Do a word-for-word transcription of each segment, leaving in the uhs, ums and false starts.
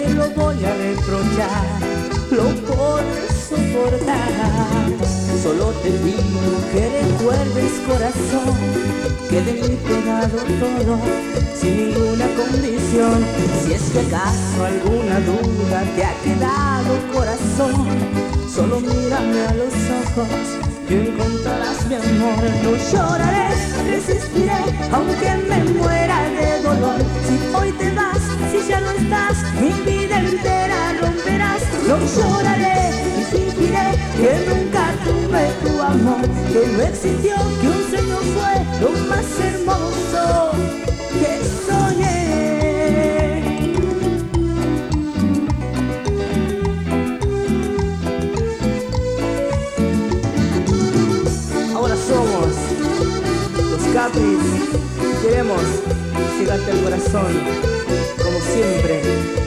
te lo voy a reprochar, lo podré soportar. Solo te pido que recuerdes, corazón, que de mí te he dado todo, sin ninguna condición. Si es que acaso alguna duda te ha quedado, corazón, solo mírame a los ojos y encontrarás mi amor. No lloraré, resistiré, aunque me muera de dolor. Si hoy te vas, si ya no estás, mi vida entera romperás. No lloraré y fingiré que nunca tuve tu amor, que no existió, que un sueño fue lo más hermoso que soñé. Ahora somos los Capris, queremos llegarte al corazón, como siempre.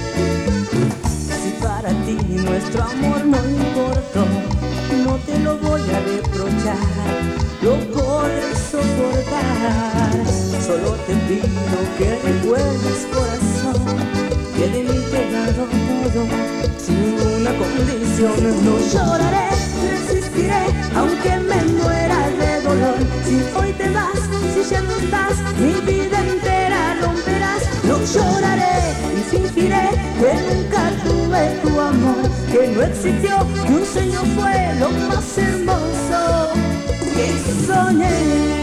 Si para ti nuestro amor no importó, no te lo voy a reprochar, lo podré soportar. Solo te pido que recuerdes, corazón, que de mí te he dado todo, sin ninguna condición. No lloraré, resistiré, aunque me muera de dolor. Si hoy te vas, si ya no estás, mi vida entera romperás. No lloraré y fingiré que nunca tuve tu amor, que no existió, que un sueño fue lo más hermoso que soñé.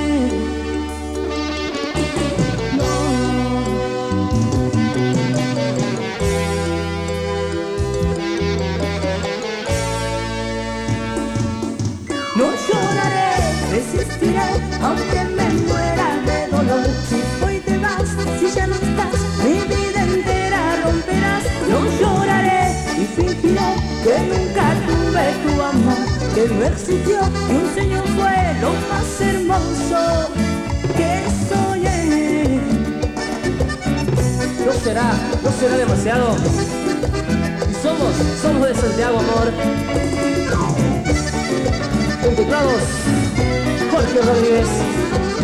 No lloraré, resistiré, aunque me muera de dolor. Si hoy te vas, si ya no estás, mi vida entera romperás. No lloraré y fingiré que nunca tuve tu amor, que no existió, que un sueño fue lo más hermoso que soñé. No será, no será demasiado. Y somos, somos de Santiago, amor. En teclados, Jorge Rodríguez.